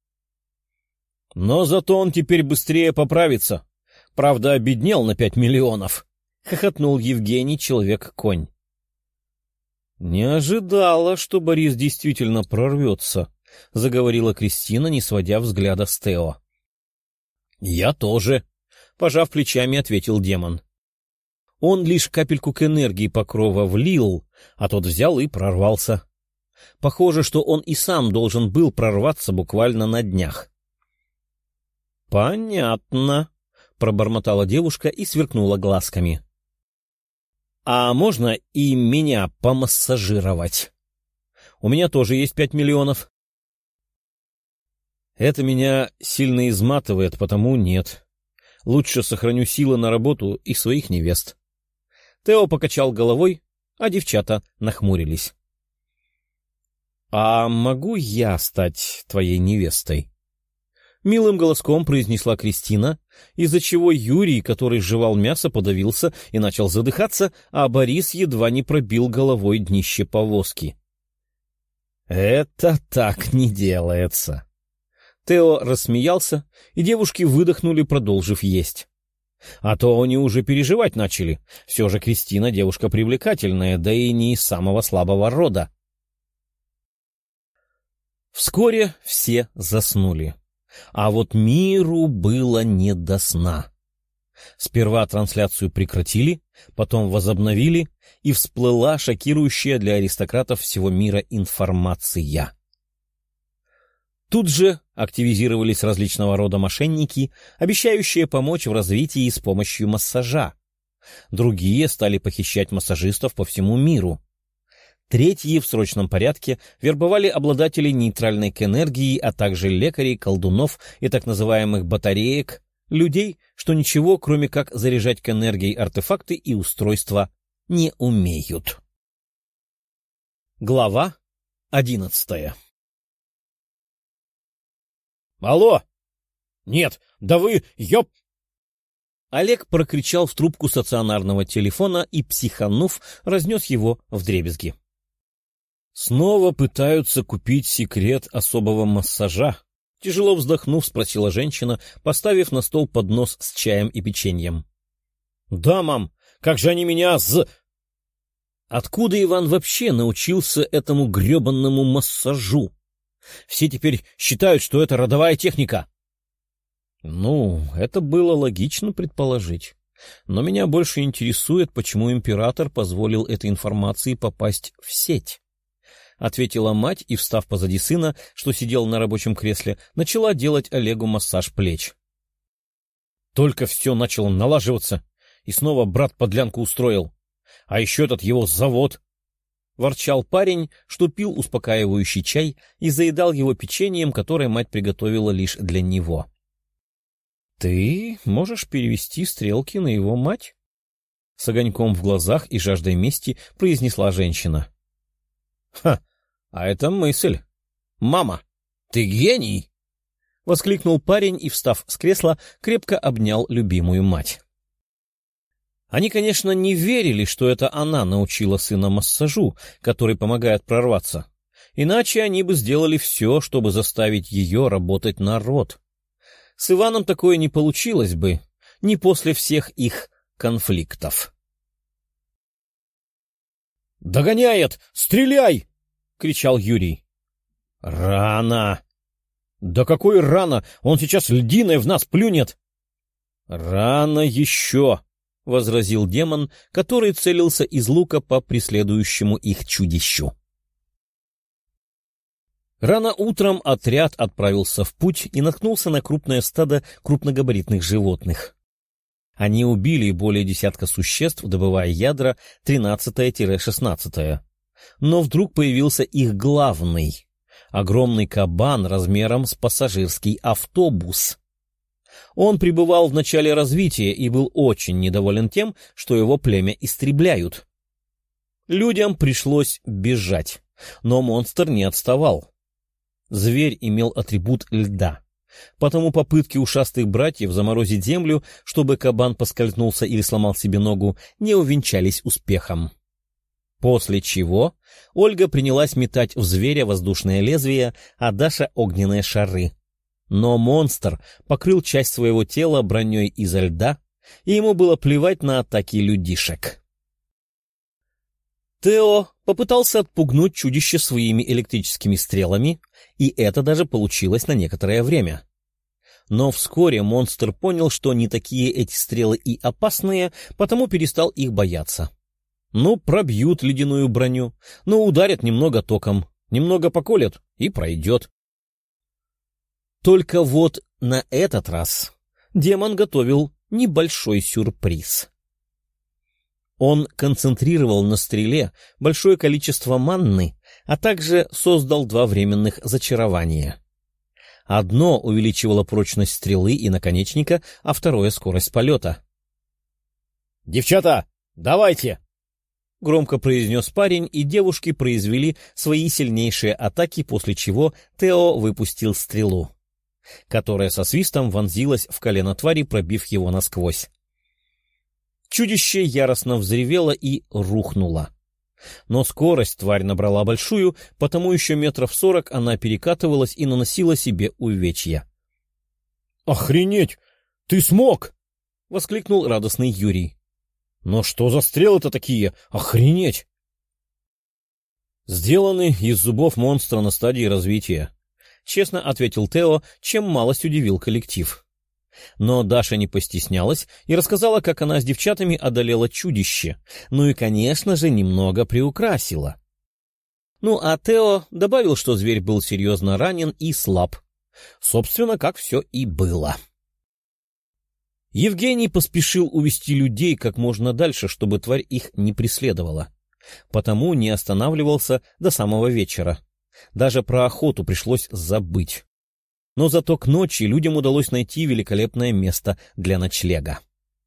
Но зато он теперь быстрее поправится. Правда, обеднел на 5 миллионов. Хохотнул Евгений, человек-конь. Не ожидала, что Борис действительно прорвется, заговорила Кристина, не сводя взгляда с Тео. Я тоже, пожав плечами, ответил демон. Он лишь капельку к энергии Покрова влил, а тот взял и прорвался. Похоже, что он и сам должен был прорваться буквально на днях. — Понятно, — пробормотала девушка и сверкнула глазками. — А можно и меня помассажировать? У меня тоже есть 5 миллионов. — Это меня сильно изматывает, потому нет. Лучше сохраню силы на работу и своих невест. Тео покачал головой, а девчата нахмурились. — А могу я стать твоей невестой? Милым голоском произнесла Кристина, из-за чего Юрий, который жевал мясо, подавился и начал задыхаться, а Борис едва не пробил головой днище повозки. — Это так не делается. Тео рассмеялся, и девушки выдохнули, продолжив есть. А то они уже переживать начали. Все же Кристина девушка привлекательная, да и не из самого слабого рода. Вскоре все заснули. А вот миру было не до сна. Сперва трансляцию прекратили, потом возобновили, и всплыла шокирующая для аристократов всего мира информация. Тут же активизировались различного рода мошенники, обещающие помочь в развитии с помощью массажа. Другие стали похищать массажистов по всему миру. Третьи в срочном порядке вербовали обладателей нейтральной к энергии, а также лекарей, колдунов и так называемых батареек, людей, что ничего, кроме как заряжать к энергии артефакты и устройства, не умеют. Глава 11. «Алло! Нет, да вы, ёп!» Олег прокричал в трубку стационарного телефона и, психанув, разнес его вдребезги. «Снова пытаются купить секрет особого массажа?» Тяжело вздохнув, спросила женщина, поставив на стол поднос с чаем и печеньем. «Да, мам, как же они меня Откуда Иван вообще научился этому гребанному массажу? Все теперь считают, что это родовая техника». Ну, это было логично предположить. Но меня больше интересует, почему император позволил этой информации попасть в сеть. — ответила мать и, встав позади сына, что сидел на рабочем кресле, начала делать Олегу массаж плеч. Только все начало налаживаться, и снова брат подлянку устроил. А еще этот его завод. Ворчал парень, что пил успокаивающий чай и заедал его печеньем, которое мать приготовила лишь для него. — Ты можешь перевести стрелки на его мать? — с огоньком в глазах и жаждой мести произнесла женщина. — Ха! А это мысль. Мама, ты гений! — воскликнул парень и, встав с кресла, крепко обнял любимую мать. Они, конечно, не верили, что это она научила сына массажу, который помогает прорваться. Иначе они бы сделали все, чтобы заставить ее работать на род. С Иваном такое не получилось бы, не после всех их конфликтов. «Догоняет! Стреляй!» — кричал Юрий. «Рано!» «Да какой рано! Он сейчас льдиной в нас плюнет!» «Рано еще!» — возразил демон, который целился из лука по преследующему их чудищу. Рано утром отряд отправился в путь и наткнулся на крупное стадо крупногабаритных животных. Они убили более десятка существ, добывая ядра 13-16. Но вдруг появился их главный — огромный кабан размером с пассажирский автобус. Он пребывал в начале развития и был очень недоволен тем, что его племя истребляют. Людям пришлось бежать, но монстр не отставал. Зверь имел атрибут льда, потому попытки ушастых братьев заморозить землю, чтобы кабан поскользнулся или сломал себе ногу, не увенчались успехом. После чего Ольга принялась метать в зверя воздушное лезвие, а Даша — огненные шары. Но монстр покрыл часть своего тела броней изо льда, и ему было плевать на атаки людишек. Тео попытался отпугнуть чудище своими электрическими стрелами, и это даже получилось на некоторое время. Но вскоре монстр понял, что не такие эти стрелы и опасные, потому перестал их бояться. Ну, пробьют ледяную броню, ну, ударят немного током, немного поколят и пройдет. Только вот на этот раз демон готовил небольшой сюрприз. Он концентрировал на стреле большое количество манны, а также создал 2 временных зачарования. Одно увеличивало прочность стрелы и наконечника, а второе — скорость полета. «Девчата, давайте!» — громко произнес парень, и девушки произвели свои сильнейшие атаки, после чего Тео выпустил стрелу, которая со свистом вонзилась в колено твари, пробив его насквозь. Чудище яростно взревело и рухнуло. Но скорость тварь набрала большую, потому еще 40 она перекатывалась и наносила себе увечья. «Охренеть! Ты смог!» — воскликнул радостный Юрий. «Но что за стрелы-то такие? Охренеть!» «Сделаны из зубов монстра на стадии развития», — честно ответил Тео, чем малость удивил коллектив. Но Даша не постеснялась и рассказала, как она с девчатами одолела чудище, ну и, конечно же, немного приукрасила. Ну а Тео добавил, что зверь был серьезно ранен и слаб. Собственно, как все и было. Евгений поспешил увести людей как можно дальше, чтобы тварь их не преследовала. Потому не останавливался до самого вечера. Даже про охоту пришлось забыть. Но зато к ночи людям удалось найти великолепное место для ночлега.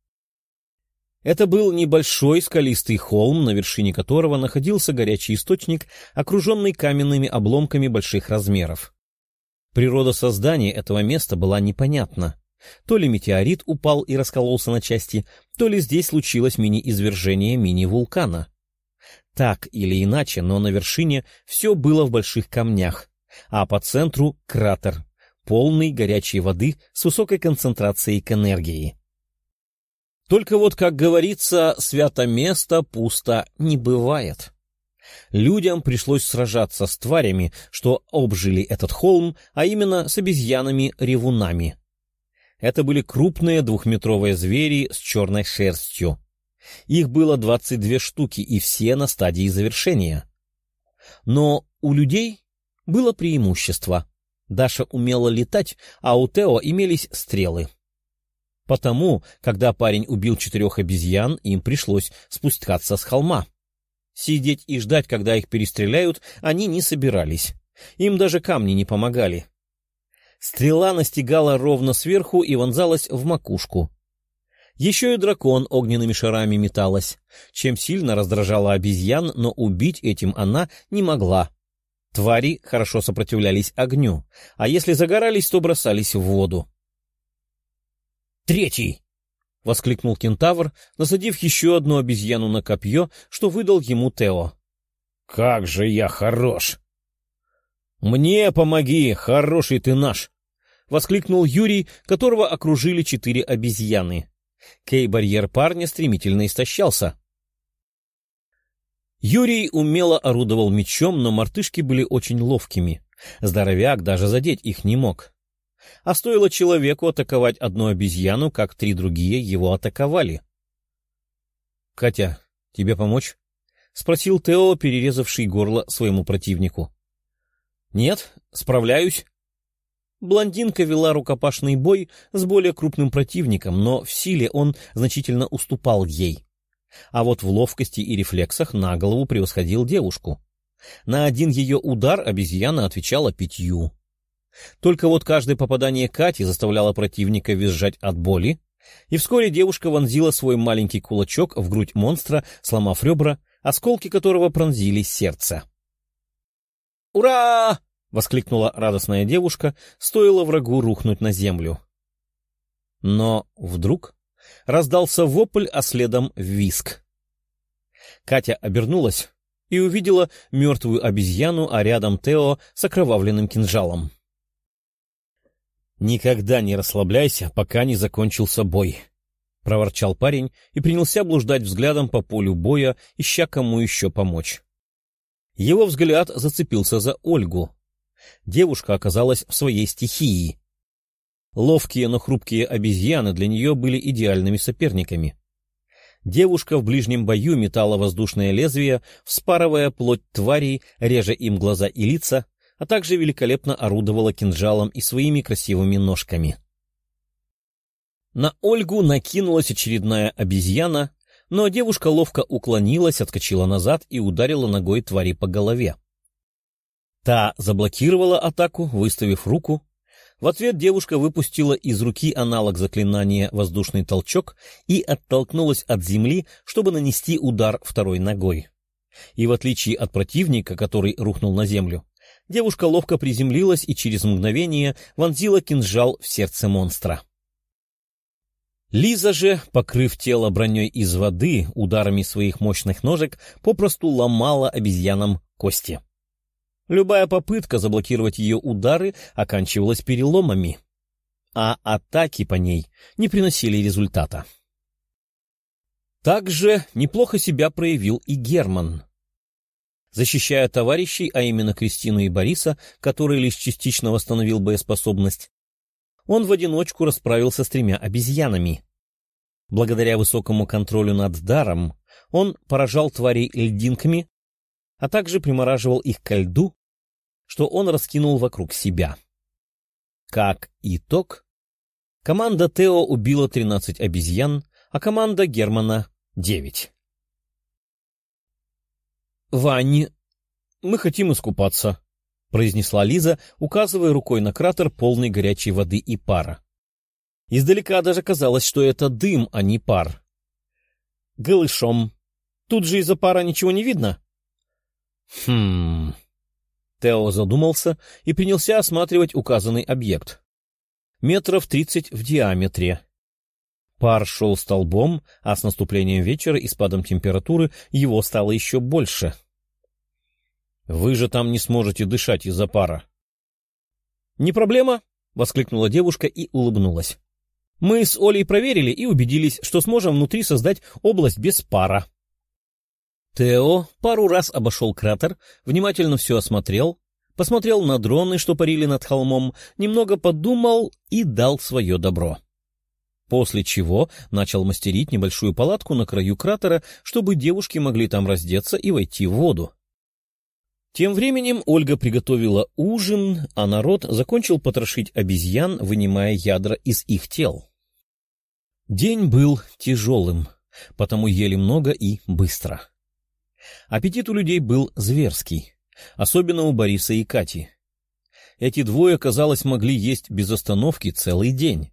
Это был небольшой скалистый холм, на вершине которого находился горячий источник, окруженный каменными обломками больших размеров. Природа создания этого места была непонятна. То ли метеорит упал и раскололся на части, то ли здесь случилось мини-извержение мини-вулкана. Так или иначе, но на вершине все было в больших камнях, а по центру — кратер, полный горячей воды с высокой концентрацией к энергии. Только вот, как говорится, свято место пусто не бывает. Людям пришлось сражаться с тварями, что обжили этот холм, а именно с обезьянами-ревунами. Это были крупные 2-метровые звери с черной шерстью. Их было 22 штуки, и все на стадии завершения. Но у людей было преимущество. Даша умела летать, а у Тео имелись стрелы. Потому, когда парень убил 4 обезьян, им пришлось спускаться с холма. Сидеть и ждать, когда их перестреляют, они не собирались. Им даже камни не помогали. Стрела настигала ровно сверху и вонзалась в макушку. Еще и дракон огненными шарами металась, чем сильно раздражала обезьян, но убить этим она не могла. Твари хорошо сопротивлялись огню, а если загорались, то бросались в воду. «Третий!» — воскликнул кентавр, насадив еще одну обезьяну на копье, что выдал ему Тео. «Как же я хорош!» «Мне помоги, хороший ты наш!» — воскликнул Юрий, которого окружили 4 обезьяны. Кей-барьер парня стремительно истощался. Юрий умело орудовал мечом, но мартышки были очень ловкими. Здоровяк даже задеть их не мог. А стоило человеку атаковать одну обезьяну, как 3 другие его атаковали. — Катя, тебе помочь? — спросил Тео, перерезавший горло своему противнику. — Нет, справляюсь. Блондинка вела рукопашный бой с более крупным противником, но в силе он значительно уступал ей. А вот в ловкости и рефлексах на голову превосходил девушку. На один ее удар обезьяна отвечала 5. Только вот каждое попадание Кати заставляло противника визжать от боли, и вскоре девушка вонзила свой маленький кулачок в грудь монстра, сломав ребра, осколки которого пронзили сердце. «Ура!» — воскликнула радостная девушка, стоило врагу рухнуть на землю. Но вдруг раздался вопль, а следом визг. Катя обернулась и увидела мертвую обезьяну, а рядом Тео с окровавленным кинжалом. «Никогда не расслабляйся, пока не закончился бой», — проворчал парень и принялся блуждать взглядом по полю боя, ища кому еще помочь. Его взгляд зацепился за Ольгу. Девушка оказалась в своей стихии. Ловкие, но хрупкие обезьяны для нее были идеальными соперниками. Девушка в ближнем бою метала воздушное лезвие, вспарывая плоть тварей, режа им глаза и лица, а также великолепно орудовала кинжалом и своими красивыми ножками. На Ольгу накинулась очередная обезьяна, но девушка ловко уклонилась, отскочила назад и ударила ногой твари по голове. Та заблокировала атаку, выставив руку. В ответ девушка выпустила из руки аналог заклинания «Воздушный толчок» и оттолкнулась от земли, чтобы нанести удар второй ногой. И в отличие от противника, который рухнул на землю, девушка ловко приземлилась и через мгновение вонзила кинжал в сердце монстра. Лиза же, покрыв тело броней из воды, ударами своих мощных ножек попросту ломала обезьянам кости. Любая попытка заблокировать ее удары оканчивалась переломами, а атаки по ней не приносили результата. Также неплохо себя проявил и Герман. Защищая товарищей, а именно Кристину и Бориса, который лишь частично восстановил боеспособность, он в одиночку расправился с 3 обезьянами. Благодаря высокому контролю над даром он поражал тварей льдинками, а также примораживал их ко льду, что он раскинул вокруг себя. Как итог, команда Тео убила 13 обезьян, а команда Германа — 9. «Вань, мы хотим искупаться», — произнесла Лиза, указывая рукой на кратер, полный горячей воды и пара. Издалека даже казалось, что это дым, а не пар. «Голышом. Тут же из-за пара ничего не видно?» Тео задумался и принялся осматривать указанный объект. 30 метров в диаметре. Пар шел столбом, а с наступлением вечера и спадом температуры его стало еще больше. «Вы же там не сможете дышать из-за пара». «Не проблема», — воскликнула девушка и улыбнулась. «Мы с Олей проверили и убедились, что сможем внутри создать область без пара». Тео пару раз обошел кратер, внимательно все осмотрел, посмотрел на дроны, что парили над холмом, немного подумал и дал свое добро. После чего начал мастерить небольшую палатку на краю кратера, чтобы девушки могли там раздеться и войти в воду. Тем временем Ольга приготовила ужин, а народ закончил потрошить обезьян, вынимая ядра из их тел. День был тяжелым, потому ели много и быстро. Аппетит у людей был зверский, особенно у Бориса и Кати. Эти двое, казалось, могли есть без остановки целый день.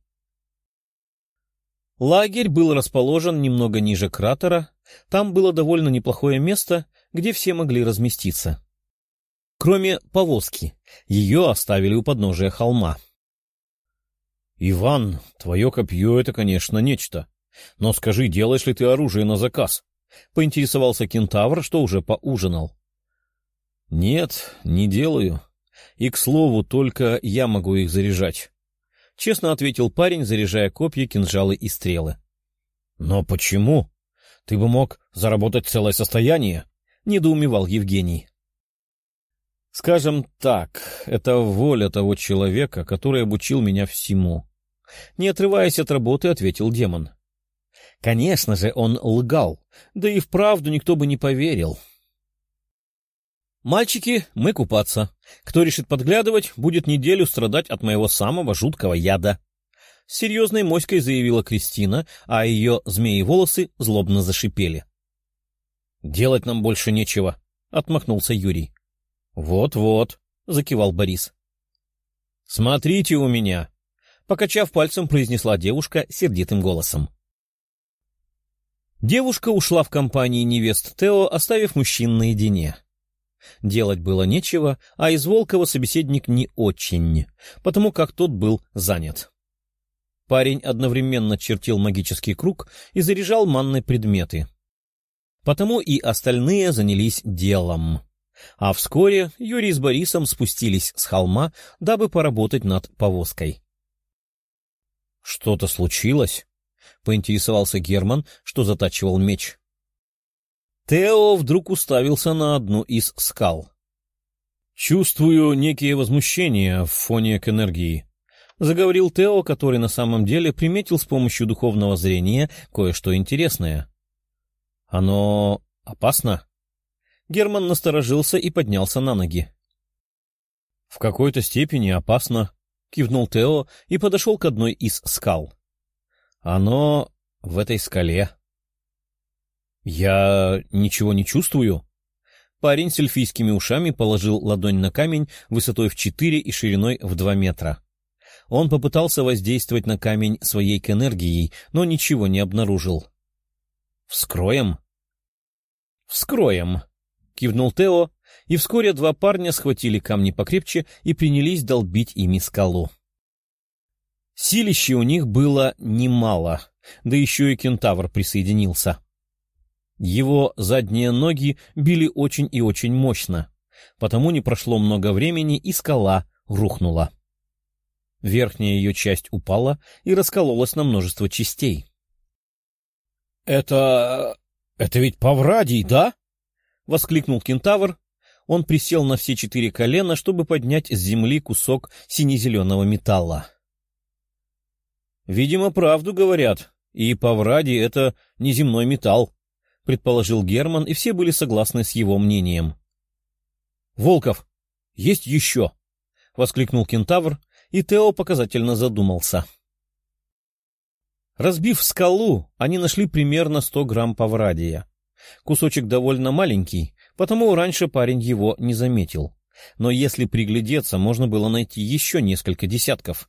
Лагерь был расположен немного ниже кратера, там было довольно неплохое место, где все могли разместиться. Кроме повозки, ее оставили у подножия холма. — Иван, твое копье — это, конечно, нечто. Но скажи, делаешь ли ты оружие на заказ? — поинтересовался кентавр, что уже поужинал. — Нет, не делаю. И, к слову, только я могу их заряжать. — честно ответил парень, заряжая копья, кинжалы и стрелы. — Но почему? Ты бы мог заработать целое состояние, — — недоумевал Евгений. «Скажем так, это воля того человека, который обучил меня всему». Не отрываясь от работы, ответил демон. Конечно же, он лгал, да и вправду никто бы не поверил. «Мальчики, мы купаться. Кто решит подглядывать, будет неделю страдать от моего самого жуткого яда», — с серьезной моськой заявила Кристина, а ее змеи-волосы злобно зашипели. «Делать нам больше нечего», — отмахнулся Юрий. «Вот-вот», — закивал Борис. «Смотрите у меня», — покачав пальцем, произнесла девушка сердитым голосом. Девушка ушла в компании невест Тео, оставив мужчин наедине. Делать было нечего, а из Волкова собеседник не очень, потому как тот был занят. Парень одновременно чертил магический круг и заряжал манной предметы. Потому и остальные занялись делом. А вскоре Юрий с Борисом спустились с холма, дабы поработать над повозкой. — Что-то случилось? — поинтересовался Герман, что затачивал меч. Тео вдруг уставился на одну из скал. — Чувствую некие возмущения в фоне к энергии, — заговорил Тео, который на самом деле приметил с помощью духовного зрения кое-что интересное. — Оно опасно? Герман насторожился и поднялся на ноги. — В какой-то степени опасно, — кивнул Тео и подошел к одной из скал. — Оно в этой скале. — Я ничего не чувствую. Парень с эльфийскими ушами положил ладонь на камень высотой в 4 и шириной в 2 метра. Он попытался воздействовать на камень своей энергией, но ничего не обнаружил. — Вскроем? — Вскроем, — кивнул Тео, и вскоре 2 парня схватили камни покрепче и принялись долбить ими скалу. Силища у них было немало, да еще и кентавр присоединился. Его задние ноги били очень и очень мощно, потому не прошло много времени, и скала рухнула. Верхняя ее часть упала и раскололась на множество частей. — Это ведь Паврадий, да? — воскликнул кентавр. Он присел на все 4 колена, чтобы поднять с земли кусок сине-зеленого металла. — Видимо, правду говорят, и Паврадий — это неземной металл, — предположил Герман, и все были согласны с его мнением. — Волков, есть еще! — воскликнул кентавр, и Тео показательно задумался. Разбив скалу, они нашли примерно 100 грамм Паврадия. Кусочек довольно маленький, потому раньше парень его не заметил. Но если приглядеться, можно было найти еще несколько десятков.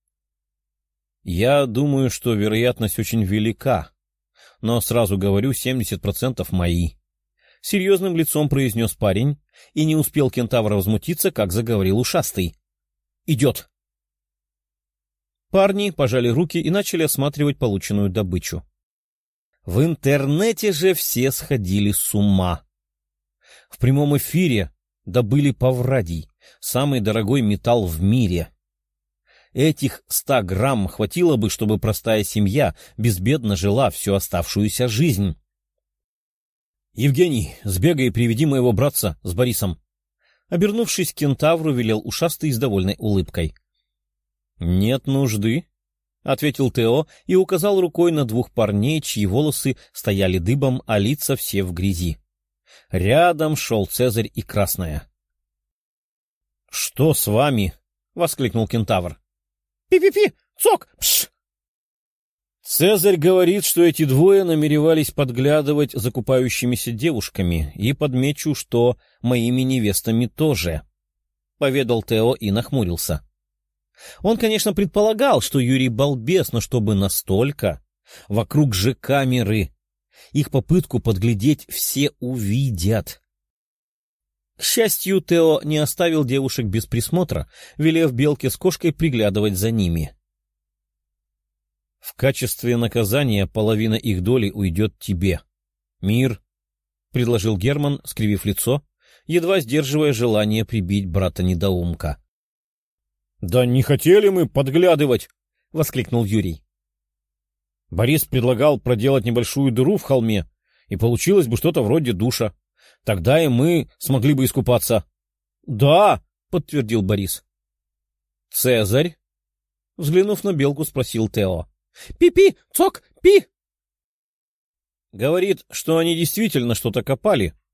Я думаю, что вероятность очень велика, но сразу говорю, 70% мои. Серьезным лицом произнес парень, и не успел кентавр возмутиться, как заговорил ушастый. «Идет!» Парни пожали руки и начали осматривать полученную добычу. В интернете же все сходили с ума. В прямом эфире добыли Паврадий, самый дорогой металл в мире. Этих 100 грамм хватило бы, чтобы простая семья безбедно жила всю оставшуюся жизнь. — Евгений, сбегай и приведи моего братца с Борисом. Обернувшись к кентавру, велел ушастый с довольной улыбкой. — Нет нужды, — ответил Тео и указал рукой на 2 парней, чьи волосы стояли дыбом, а лица все в грязи. Рядом шел Цезарь и Красная. — Что с вами? — воскликнул кентавр. «Пи-пи-пи! Цок! Пш!» Цезарь говорит, что эти 2 намеревались подглядывать за купающимися девушками, и подмечу, что моими невестами тоже, — поведал Тео и нахмурился. Он, конечно, предполагал, что Юрий балбес, но чтобы настолько. Вокруг же камеры. Их попытку подглядеть все увидят. К счастью, Тео не оставил девушек без присмотра, велев Белке с Кошкой приглядывать за ними. — В качестве наказания половина их доли уйдет тебе. Мир, — предложил Герман, скривив лицо, едва сдерживая желание прибить брата-недоумка. — Да не хотели мы подглядывать! — воскликнул Юрий. Борис предлагал проделать небольшую дыру в холме, и получилось бы что-то вроде душа. Тогда и мы смогли бы искупаться. — Да, — подтвердил Борис. — Цезарь? — взглянув на белку, спросил Тео. Пи-пи, цок, пи! — Говорит, что они действительно что-то копали,